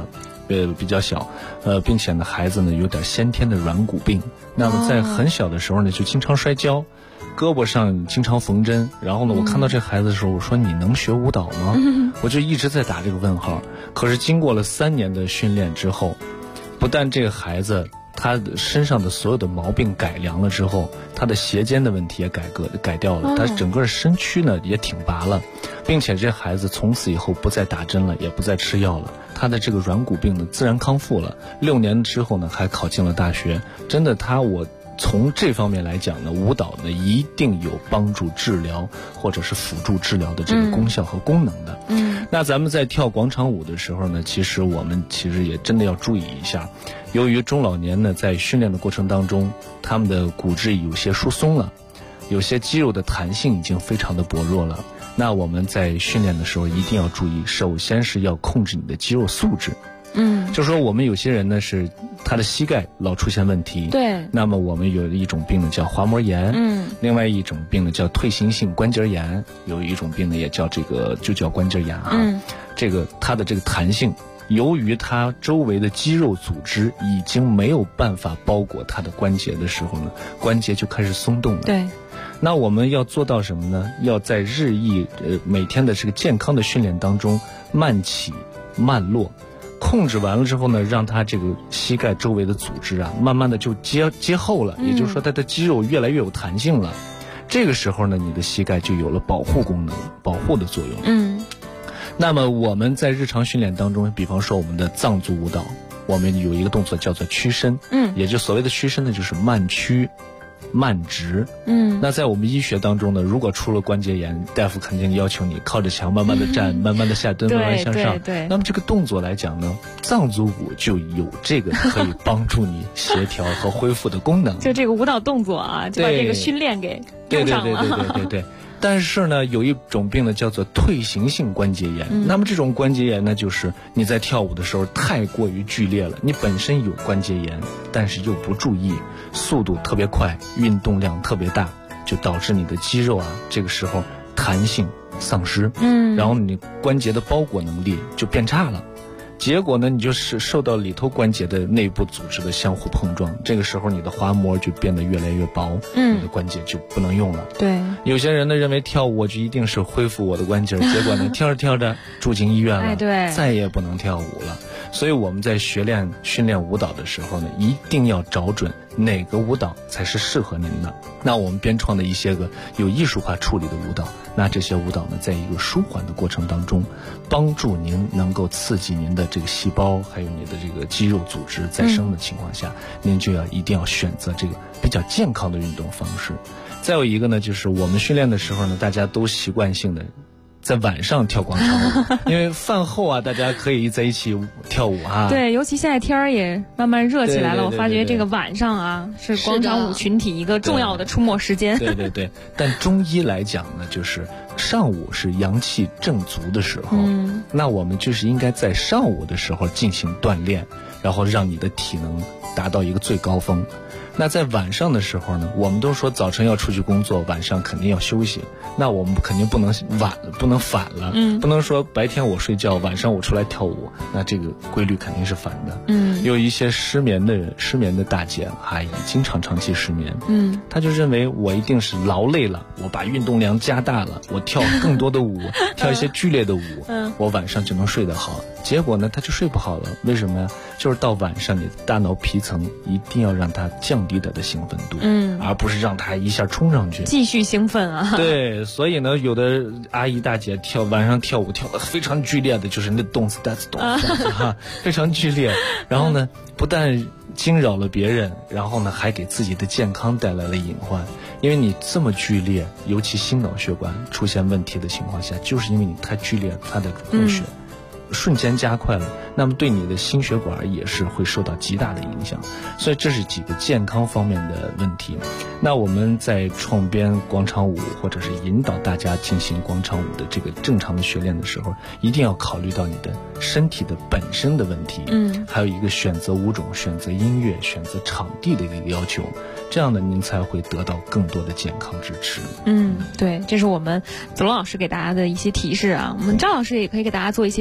比较小，并且呢孩子呢有点先天的软骨病，那么在很小的时候呢就经常摔跤，胳膊上经常缝针，然后呢我看到这孩子的时候，我说你能学舞蹈吗？我就一直在打这个问号。可是经过了3年的训练之后，不但这个孩子他身上的所有的毛病改良了之后，他的斜肩的问题也改掉了，他整个身躯呢也挺拔了，并且这孩子从此以后不再打针了，也不再吃药了，他的这个软骨病呢自然康复了。6年之后呢还考进了大学。真的我从这方面来讲呢，舞蹈呢一定有帮助治疗或者是辅助治疗的这个功效和功能的。那咱们在跳广场舞的时候呢，我们也真的要注意一下，由于中老年呢在训练的过程当中，他们的骨质有些疏松了，有些肌肉的弹性已经非常的薄弱了。那我们在训练的时候一定要注意，首先是要控制你的肌肉素质。就是说我们有些人呢是他的膝盖老出现问题，对，那么我们有一种病呢叫滑膜炎，另外一种病呢叫退行性关节炎，有一种病呢也叫就叫关节炎啊。这个它的这个弹性，由于它周围的肌肉组织已经没有办法包裹它的关节的时候呢，关节就开始松动了。对，那我们要做到什么呢？要在日益每天的这个健康的训练当中，慢起慢落。控制完了之后呢，让它这个膝盖周围的组织啊，慢慢的就接厚了，也就是说它的肌肉越来越有弹性了。这个时候呢，你的膝盖就有了保护功能，保护的作用。那么我们在日常训练当中，比方说我们的藏族舞蹈，我们有一个动作叫做屈伸，也就所谓的屈伸呢，就是慢屈慢直。那在我们医学当中呢，如果出了关节炎，大夫肯定要求你靠着墙慢慢的站，慢慢的下蹲，慢慢向上。那么这个动作来讲呢，藏族舞就有这个可以帮助你协调和恢复的功能。 就这个舞蹈动作啊，就把这个训练给用上了。 对。但是呢，有一种病呢叫做退行性关节炎。那么这种关节炎呢，就是你在跳舞的时候太过于剧烈了，你本身有关节炎，但是又不注意，速度特别快，运动量特别大，就导致你的肌肉啊这个时候弹性丧失，然后你关节的包裹能力就变差了。结果呢，你就是受到里头关节的内部组织的相互碰撞，这个时候你的滑膜就变得越来越薄，你的关节就不能用了。对，有些人呢认为跳舞就一定是恢复我的关节，结果呢跳着跳着住进医院了，再也不能跳舞了。所以我们在训练舞蹈的时候呢，一定要找准哪个舞蹈才是适合您的。那我们编创的一些个有艺术化处理的舞蹈，那这些舞蹈呢，在一个舒缓的过程当中，帮助您能够刺激您的这个细胞，还有你的这个肌肉组织再生的情况下，您就一定要选择这个比较健康的运动方式。再有一个呢，就是我们训练的时候呢，大家都习惯性的在晚上跳广场舞，因为饭后啊，大家可以在一起跳舞啊。对， 尤其现在天儿也慢慢热起来了，我发觉这个晚上啊，是广场舞群体一个重要的出没时间。 对。但中医来讲呢，就是上午是阳气正足的时候，那我们就是应该在上午的时候进行锻炼，然后让你的体能达到一个最高峰。那在晚上的时候呢，我们都说早晨要出去工作，晚上肯定要休息。那我们肯定不能反了，不能说白天我睡觉，晚上我出来跳舞，那这个规律肯定是反的。有一些失眠的大姐阿姨，经常长期失眠，她就认为我一定是劳累了，我把运动量加大了，我跳更多的舞，跳一些剧烈的舞，我晚上就能睡得好。结果呢，她就睡不好了。为什么呀？就是到晚上，你的大脑皮层一定要让它降低它的兴奋度，而不是让它一下冲上去， 继续兴奋啊。 对，所以呢，有的阿姨大姐晚上跳舞跳得非常剧烈的，就是那动次打次哈，非常剧烈。然后呢，不但惊扰了别人，然后呢，还给自己的健康带来了隐患。因为你这么剧烈，尤其心脑血管出现问题的情况下，就是因为你太剧烈，它的供血瞬间加快了，那么对你的心血管也是会受到极大的影响。所以这是几个健康方面的问题。那我们在创编广场舞或者是引导大家进行广场舞的这个正常的学练的时候，一定要考虑到你的身体的本身的问题，还有一个选择舞种、选择音乐、选择场地的一个要求，这样呢您才会得到更多的健康支持。 对，这是我们子龙老师给大家的一些提示啊。我们张老师也可以给大家做一些提示。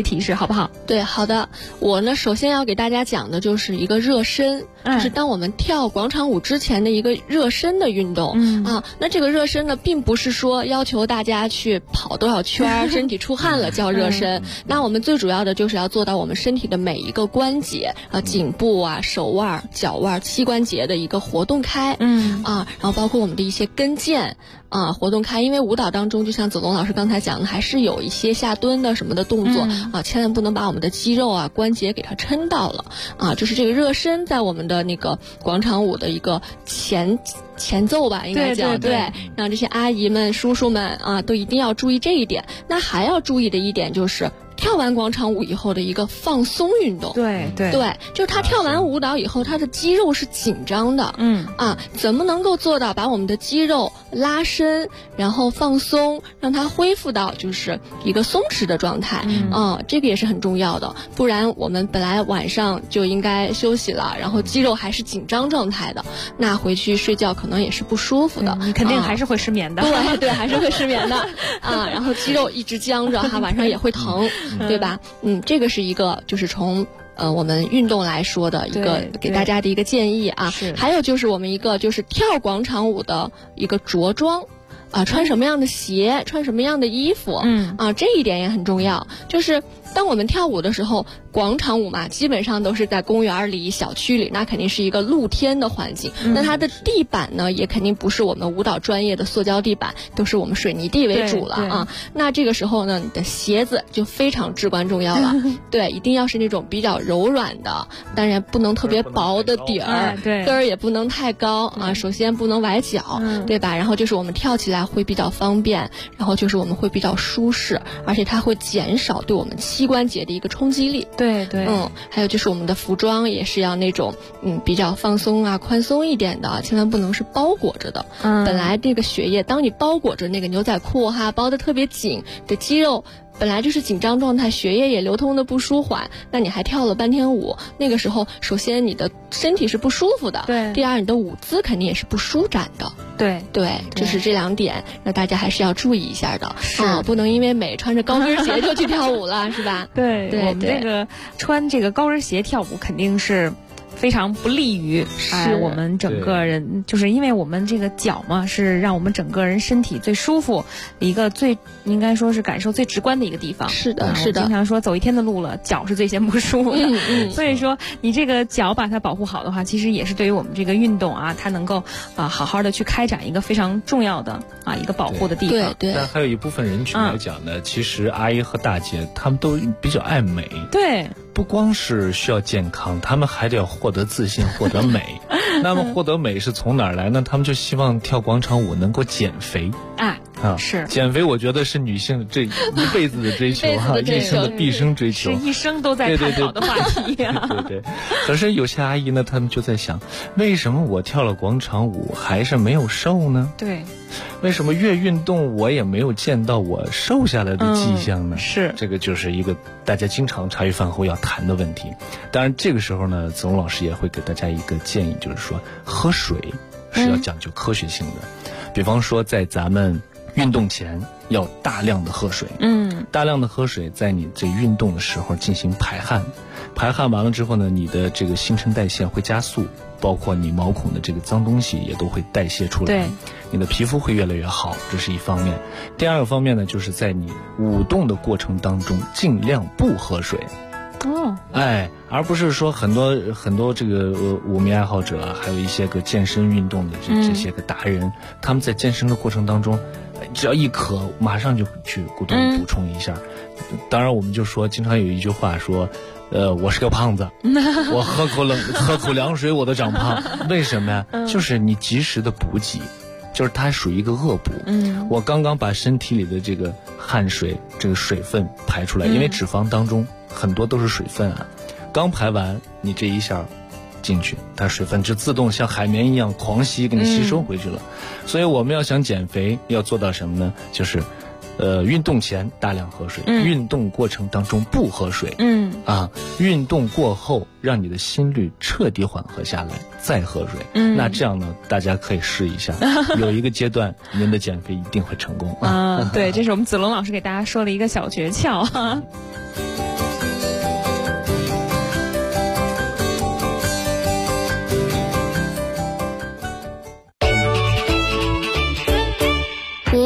好不好？ 对，好的。我呢，首先要给大家讲的就是一个热身，就是当我们跳广场舞之前的一个热身的运动。那这个热身呢，并不是说要求大家去跑多少圈，身体出汗了叫热身。那我们最主要的就是要做到我们身体的每一个关节颈部啊、手腕、脚腕、膝关节的一个活动开。然后包括我们的一些跟腱活动开，因为舞蹈当中就像子龙老师刚才讲的，还是有一些下蹲的什么的动作千万不能把我们的肌肉关节给它抻到了就是这个热身在我们的那个广场舞的一个前奏吧，应该讲对，让这些阿姨们叔叔们都一定要注意这一点。那还要注意的一点就是跳完广场舞以后的一个放松运动。对，就是他跳完舞蹈以后，他的肌肉是紧张的。怎么能够做到把我们的肌肉拉伸，然后放松，让它恢复到就是一个松弛的状态。这个也是很重要的，不然我们本来晚上就应该休息了，然后肌肉还是紧张状态的，那回去睡觉可能也是不舒服的。 你肯定还是会失眠的。 对，还是会失眠的然后肌肉一直僵着晚上也会疼。对吧？这个是一个就是从我们运动来说的一个给大家的一个建议还有就是我们一个就是跳广场舞的一个着装穿什么样的鞋，穿什么样的衣服这一点也很重要。就是当我们跳舞的时候，广场舞嘛，基本上都是在公园里、小区里，那肯定是一个露天的环境。那它的地板呢，也肯定不是我们舞蹈专业的塑胶地板，都是我们水泥地为主了那这个时候呢，你的鞋子就非常至关重要了。对，一定要是那种比较柔软的，当然不能特别薄的底儿，跟儿也不能太高首先不能崴脚，对吧？然后就是我们跳起来会比较方便，然后就是我们会比较舒适，而且它会减少对我们膝关节的一个冲击力。 对， 还有就是我们的服装也是要那种比较放松宽松一点的，千万不能是包裹着的。本来这个血液，当你包裹着那个牛仔裤包得特别紧的肌肉，本来就是紧张状态，血液也流通的不舒缓，那你还跳了半天舞，那个时候首先你的身体是不舒服的，第二你的舞姿肯定也是不舒展的。对，就是这两点，那大家还是要注意一下的。不能因为美穿着高跟鞋就去跳舞了，是吧？ 对，我们这个穿这个高跟鞋跳舞肯定是非常不利于我们整个人，就是因为我们这个脚嘛，是让我们整个人身体最舒服一个最应该说是感受最直观的一个地方。 是的。 经常说走一天的路了，脚是最先不舒服的。所以说你这个脚把它保护好的话，其实也是对于我们这个运动它能够好好的去开展一个非常重要的一个保护的地方。 对。 但还有一部分人群来讲呢，其实阿姨和大姐她们都比较爱美。 对。 不光是需要健康，他们还得要获得自信，获得美。那么获得美是从哪儿来呢？他们就希望跳广场舞能够减肥。 是减肥，我觉得是女性这一辈子的追求一生的毕生追求， 是一生都在探讨的话题对。可是有些阿姨呢，她们就在想，为什么我跳了广场舞还是没有瘦呢？ 对。 为什么越运动我也没有见到我瘦下来的迹象呢？ 是， 这个就是一个大家经常茶余饭后要谈的问题。当然这个时候呢，子龙老师也会给大家一个建议，就是说喝水是要讲究科学性的。比方说在咱们运动前要大量的喝水，大量的喝水，在你这运动的时候进行排汗，排汗完了之后呢，你的这个新陈代谢会加速，包括你毛孔的这个脏东西也都会代谢出来，你的皮肤会越来越好，这是一方面。第二个方面呢，就是在你舞动的过程当中尽量不喝水。而不是说很多这个舞迷爱好者，还有一些个健身运动的这些个达人，他们在健身的过程当中，只要一渴，马上就去鼓动补充一下。当然，我们就说，经常有一句话说，我是个胖子，我喝口凉水我都长胖，为什么呀？就是你及时的补给。就是它属于一个恶补。我刚刚把身体里的这个汗水、这个水分排出来，因为脂肪当中很多都是水分刚排完，你这一下进去，它水分就自动像海绵一样狂吸，给你吸收回去了。所以我们要想减肥，要做到什么呢？就是运动前大量喝水，运动过程当中不喝水，运动过后让你的心率彻底缓和下来，再喝水。那这样呢，大家可以试一下，有一个阶段您的减肥一定会成功对，这是我们子龙老师给大家说的一个小诀窍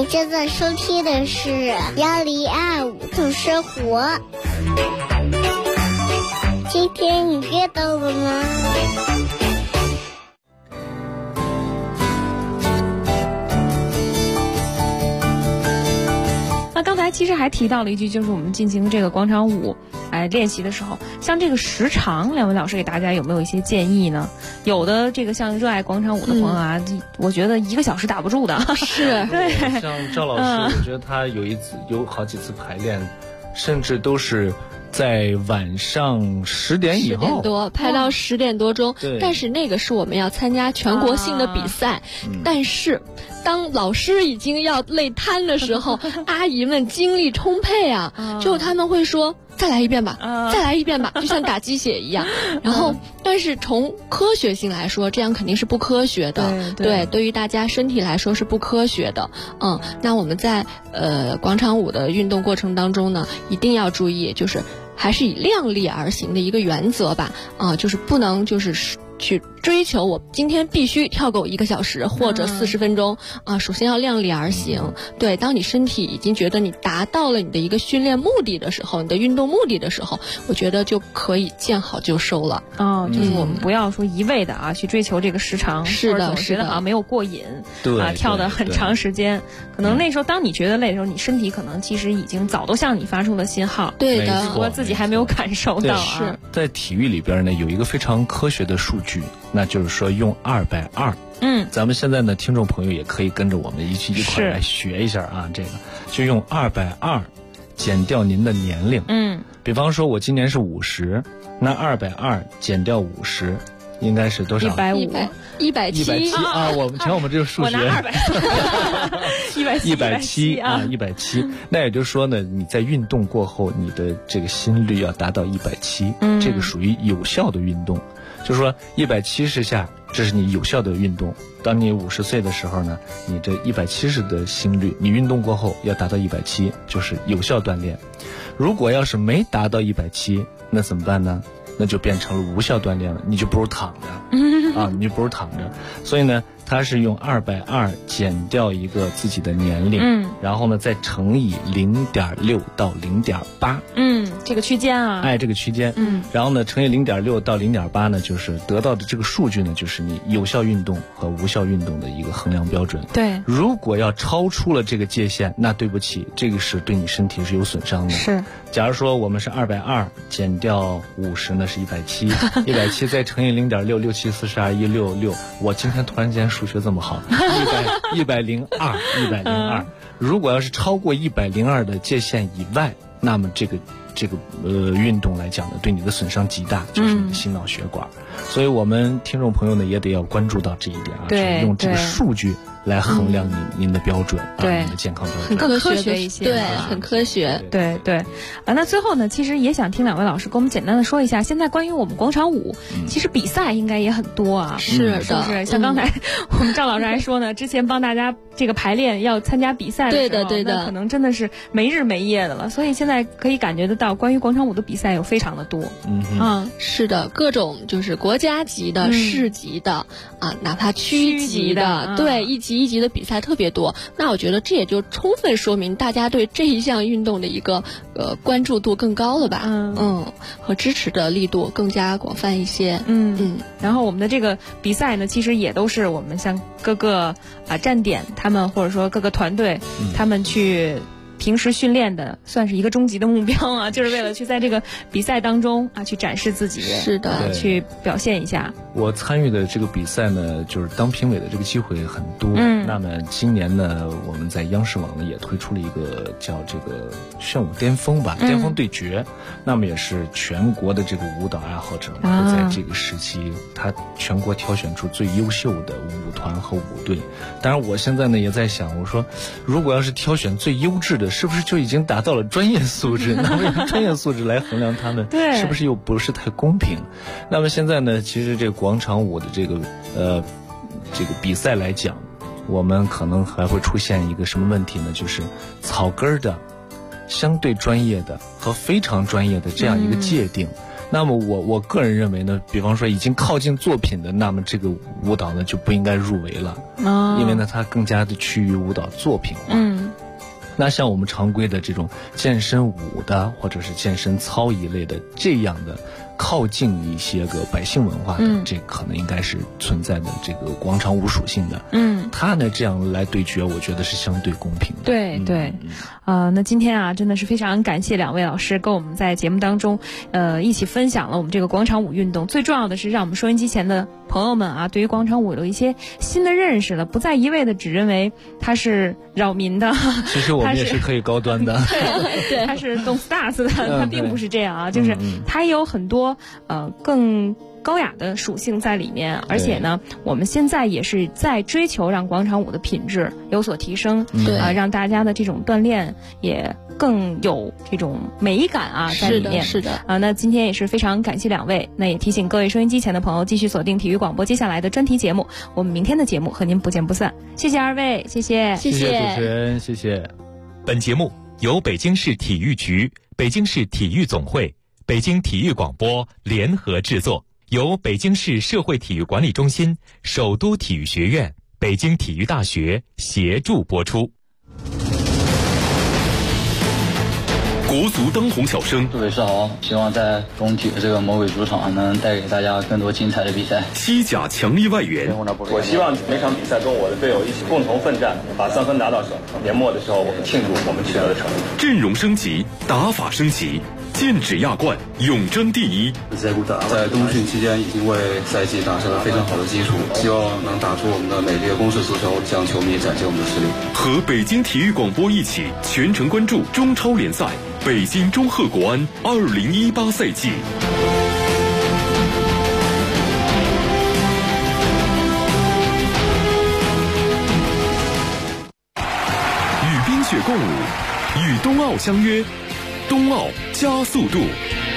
正在收听的是1025度生活。今天你运动了吗？ 那刚才其实还提到了一句，就是我们进行这个广场舞练习的时候，像这个时长，两位老师给大家有没有一些建议呢？有的这个像热爱广场舞的朋友啊，我觉得1个小时打不住的。 是， 对。 像赵老师，我觉得他有好几次排练，甚至都是在晚上10点以后 ，10点多排到10点多钟。但是那个是我们要参加全国性的比赛，但是当老师已经要累瘫的时候，阿姨们精力充沛啊，之后他们会说再来一遍吧，再来一遍吧，就像打鸡血一样。然后，但是从科学性来说，这样肯定是不科学的。对于大家身体来说是不科学的。那我们在广场舞的运动过程当中呢，一定要注意，就是还是以量力而行的一个原则吧。就是不能就是去追求我今天必须跳够1个小时或者40分钟首先要量力而行。对，当你身体已经觉得你达到了你的一个训练目的的时候，你的运动目的的时候，我觉得就可以见好就收了。 就是我们不要说一味的去追求这个时长， 是的， 觉得好像没有过瘾， 对， 跳得很长时间。可能那时候当你觉得累的时候，你身体可能其实已经早都向你发出了信号。 对的， 只不过自己还没有感受到。 是在体育里边呢，有一个非常科学的数据，那就是说用2/2。咱们现在呢，听众朋友也可以跟着我们一块来学一下啊。这个就用2/2减掉您的年龄。比方说我今年是50，那2/2减掉50。应该是多少？170啊！我们这个数学， 我拿200，170啊 ，170。那也就是说呢，你在运动过后，你的这个心率要达到170，这个属于有效的运动。就是说170下，这是你有效的运动。当你50岁的时候呢，你这170的心率，你运动过后要达到170，就是有效锻炼。如果要是没达到170，那怎么办呢？那就变成了无效锻炼了，你就不如躺着你就不如躺着。所以呢，它是用2/2减掉一个自己的年龄，然后呢再乘以0.6到0.8， 这个区间啊， 这个区间，然后呢乘以0.6到0.8呢，就是得到的这个数据呢，就是你有效运动和无效运动的一个衡量标准。 对， 如果要超出了这个界限，那对不起，这个是对你身体是有损伤的。 是， 假如说我们是2/2减掉50呢是170，170再乘以0.6，6742，166。我今天突然间数学这么好，102。如果要是超过102的界限以外，那么这个运动来讲呢，对你的损伤极大，就是你的心脑血管。所以我们听众朋友呢也得要关注到这一点对， 用这个数据来衡量您的标准， 对， 您的健康标准， 很科学一些，对，很科学， 对。那最后呢，其实也想听两位老师给我们简单的说一下，现在关于我们广场舞，其实比赛应该也很多啊， 是的， 是不是？像刚才我们赵老师还说呢，之前帮大家这个排练要参加比赛的时候， 对的， 那可能真的是没日没夜的了，所以现在可以感觉得到，关于广场舞的比赛有非常的多， 是的，各种就是国家级的、市级的哪怕区级的，对，一级一级的比赛特别多。那我觉得这也就充分说明大家对这一项运动的一个关注度更高了吧，和支持的力度更加广泛一些， 然后我们的这个比赛呢，其实也都是我们像各个站点他们或者说各个团队他们去平时训练的，算是一个终极的目标啊，就是为了去在这个比赛当中去展示自己， 是的， 去表现一下。 我参与的这个比赛呢，就是当评委的这个机会很多。那么今年呢，我们在央视网呢也推出了一个叫这个炫舞巅峰吧，巅峰对决。那么也是全国的这个舞蹈爱好者会在这个时期，他全国挑选出最优秀的舞团和舞队。当然，我现在呢也在想，我说如果要是挑选最优质的，是不是就已经达到了专业素质？那么用专业素质来衡量他们，是不是又不是太公平？那么现在呢，其实这个广场舞的这个比赛来讲，我们可能还会出现一个什么问题呢？就是草根的、相对专业的和非常专业的这样一个界定。那么我个人认为呢，比方说已经靠近作品的，那么这个舞蹈呢就不应该入围了，因为呢它更加的趋于舞蹈作品化。 那像我们常规的这种健身舞的或者是健身操一类的这样的靠近一些个百姓文化的，这可能应该是存在的这个广场舞属性的。他呢这样来对决，我觉得是相对公平的。 对对，那今天啊，真的是非常感谢两位老师跟我们在节目当中，一起分享了我们这个广场舞运动。最重要的是，让我们收音机前的朋友们啊，对于广场舞有一些新的认识了，不再一味的只认为它是扰民的。 其实我们也是可以高端的。 对，它是动 stars 的，它并不是这样啊，就是它也有很多更高雅的属性在里面，而且呢，我们现在也是在追求让广场舞的品质有所提升，让大家的这种锻炼也更有这种美感啊在里面。 是的那今天也是非常感谢两位，那也提醒各位收音机前的朋友继续锁定体育广播接下来的专题节目，我们明天的节目和您不见不散。谢谢二位，谢谢主持人，谢谢。 本节目由北京市体育局、北京市体育总会、北京体育广播联合制作，由北京市社会体育管理中心、首都体育学院、北京体育大学协助播出。 国足当红小生， 祝伟是好，希望在中体的这个魔鬼主场能带给大家更多精彩的比赛。 西甲强力外援， 我希望每场比赛跟我的队友一起共同奋战，把3分拿到手。年末的时候，我们庆祝我们取得的成绩。 阵容升级，打法升级，剑指亚冠，永争第一。 在冬训期间已经为赛季打下了非常好的基础，希望能打出我们的美丽的攻势足球，向球迷展现我们的实力。 和北京体育广播一起全程关注中超联赛，北京中赫国安2018赛季。与冰雪共舞，与冬奥相约，冬奥加速度。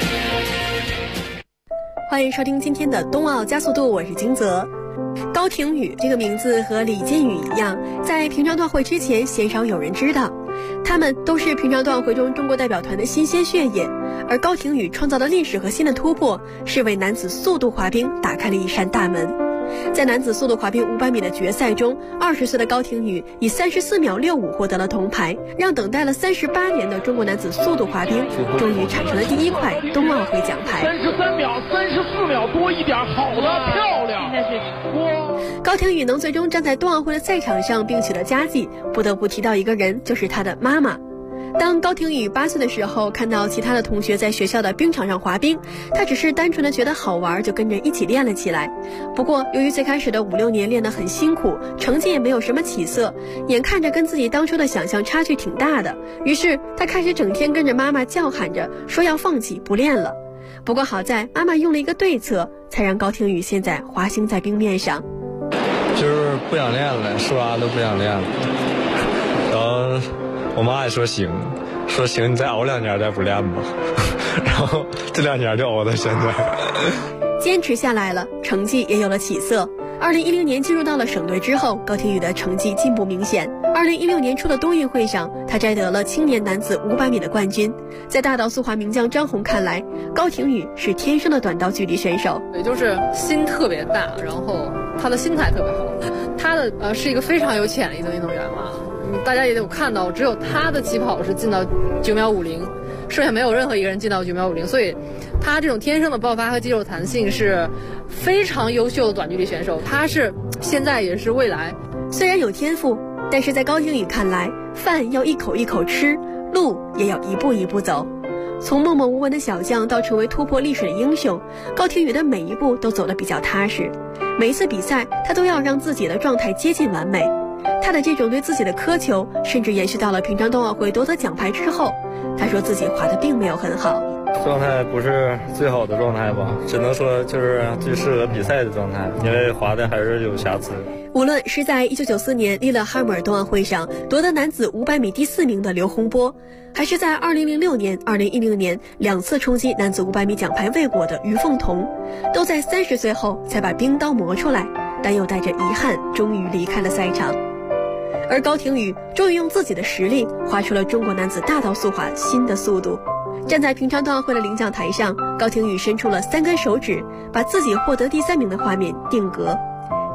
欢迎收听今天的冬奥加速度，我是金泽。高亭宇这个名字和李建宇一样，在平昌冬奥会之前鲜少有人知道，他们都是平昌冬奥会中中国代表团的新鲜血液。而高亭宇创造的历史和新的突破，是为男子速度滑冰打开了一扇大门。在男子速度滑冰500米的决赛中，20岁的高亭宇以34秒65获得了铜牌，让等待了38年的中国男子速度滑冰终于产生了第一块冬奥会奖牌。 33秒、34秒多一点，好的，漂亮！ 高亭宇能最终站在冬奥会的赛场上并取得佳绩，不得不提到一个人，就是他的妈妈。当高亭宇8岁的时候，看到其他的同学在学校的冰场上滑冰，他只是单纯的觉得好玩，就跟着一起练了起来。不过由于最开始的5、6年练得很辛苦，成绩也没有什么起色，眼看着跟自己当初的想象差距挺大的，于是他开始整天跟着妈妈叫喊着说要放弃不练了。不过好在妈妈用了一个对策，才让高亭宇现在滑行在冰面上。 就是不想练了，说啥都不想练了，然后我妈也说行你再熬2年再不练吧，然后这2年就熬到现在。 坚持下来了，成绩也有了起色。2010年进入到了省队之后，高亭宇的成绩进步明显。2016年初的冬运会上，他摘得了青年男子500米的冠军。在大道速滑名将张红看来，高亭宇是天生的短道距离选手， 也就是心特别大，然后他的心态特别好。他的是一个非常有潜力的运动员嘛。大家也有看到，只有他的起跑是进到9秒50，剩下没有任何一个人进到9秒50，所以他这种天生的爆发和肌肉弹性是非常优秀的短距离选手，他是现在也是未来。 虽然有天赋，但是在高亭宇看来，饭要一口一口吃，路也要一步一步走。从默默无闻的小将到成为突破历史的英雄，高亭宇的每一步都走得比较踏实。每一次比赛，他都要让自己的状态接近完美。他的这种对自己的苛求，甚至延续到了平昌冬奥会夺得奖牌之后。他说自己滑得并没有很好， 状态不是最好的状态吧，只能说就是最适合比赛的状态，因为滑的还是有瑕疵。 无论是在1994年利勒哈姆尔冬奥会上夺得男子500米第4名的刘洪波，还是在2006年、2010年2次冲击男子500米奖牌未果的于凤彤，都在30岁后才把冰刀磨出来，但又带着遗憾终于离开了赛场。而高亭宇终于用自己的实力滑出了中国男子大道速滑新的速度。站在平昌冬奥会的领奖台上，高亭宇伸出了3根手指，把自己获得第3名的画面定格。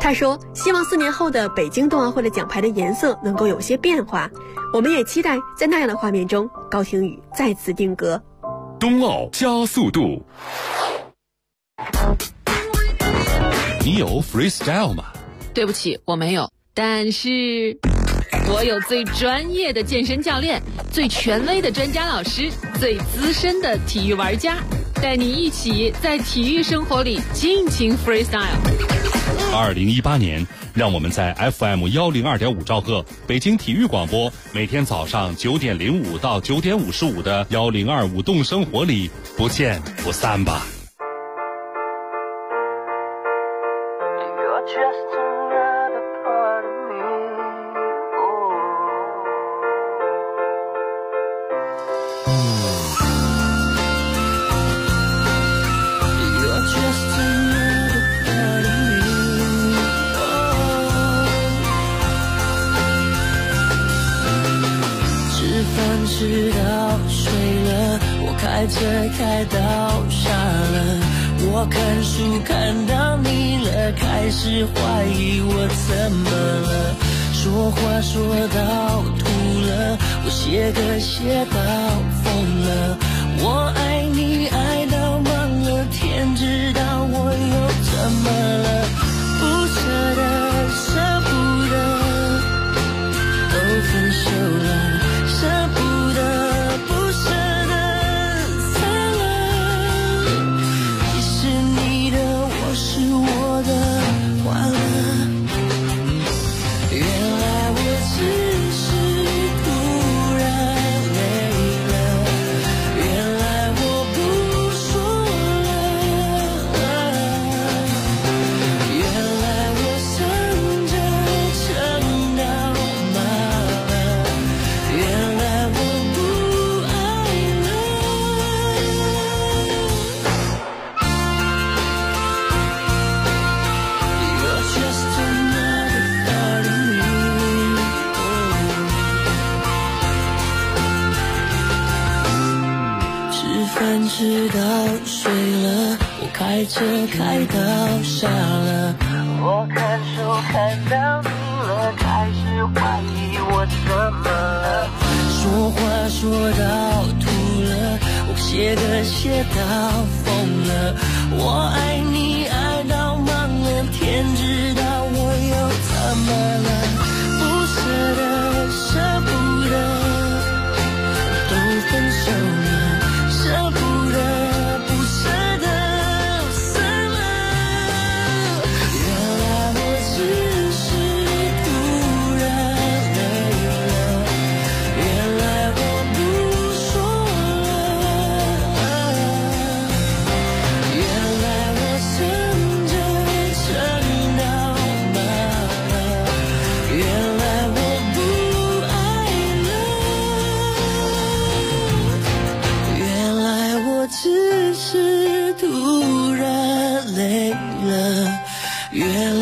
他说希望4年后的北京冬奥会的奖牌的颜色能够有些变化，我们也期待在那样的画面中高亭宇再次定格。 冬奥加速度。你有 freestyle 吗？ 对不起，我没有，但是我有最专业的健身教练，最权威的专家老师，最资深的体育玩家，带你一起在体育生活里尽情 freestyle。 2018年，让我们在 FM102.5兆赫北京体育广播，每天早上9点05到9点55的1025动生活里不见不散吧。 吃到睡了，我开车开到傻了，我看书看到腻了，开始怀疑我怎么了，说话说到吐了，我写歌写到疯了，我爱你爱到忘了，天知道我又怎么了，不舍得舍不得都分手了，舍不得不舍得散了，其实你的我是我的完了，原来我只是突然累了，原来我不说了，原来我想着撑到麻了，原来我不爱了。You're just another part of me. 吃饭吃到睡了，我开车开到傻了，我看书看到腻了，开始怀疑我怎么了，说话说到吐了，我写歌写到疯了，我爱你爱到忘了，天知道我又怎么了，不舍得舍不得都分手了，舍不得不舍得散了，原来我只是突然累了，原来我不说了，原来我想着撑到麻了，原来我不爱了，原来我只是突然累了，原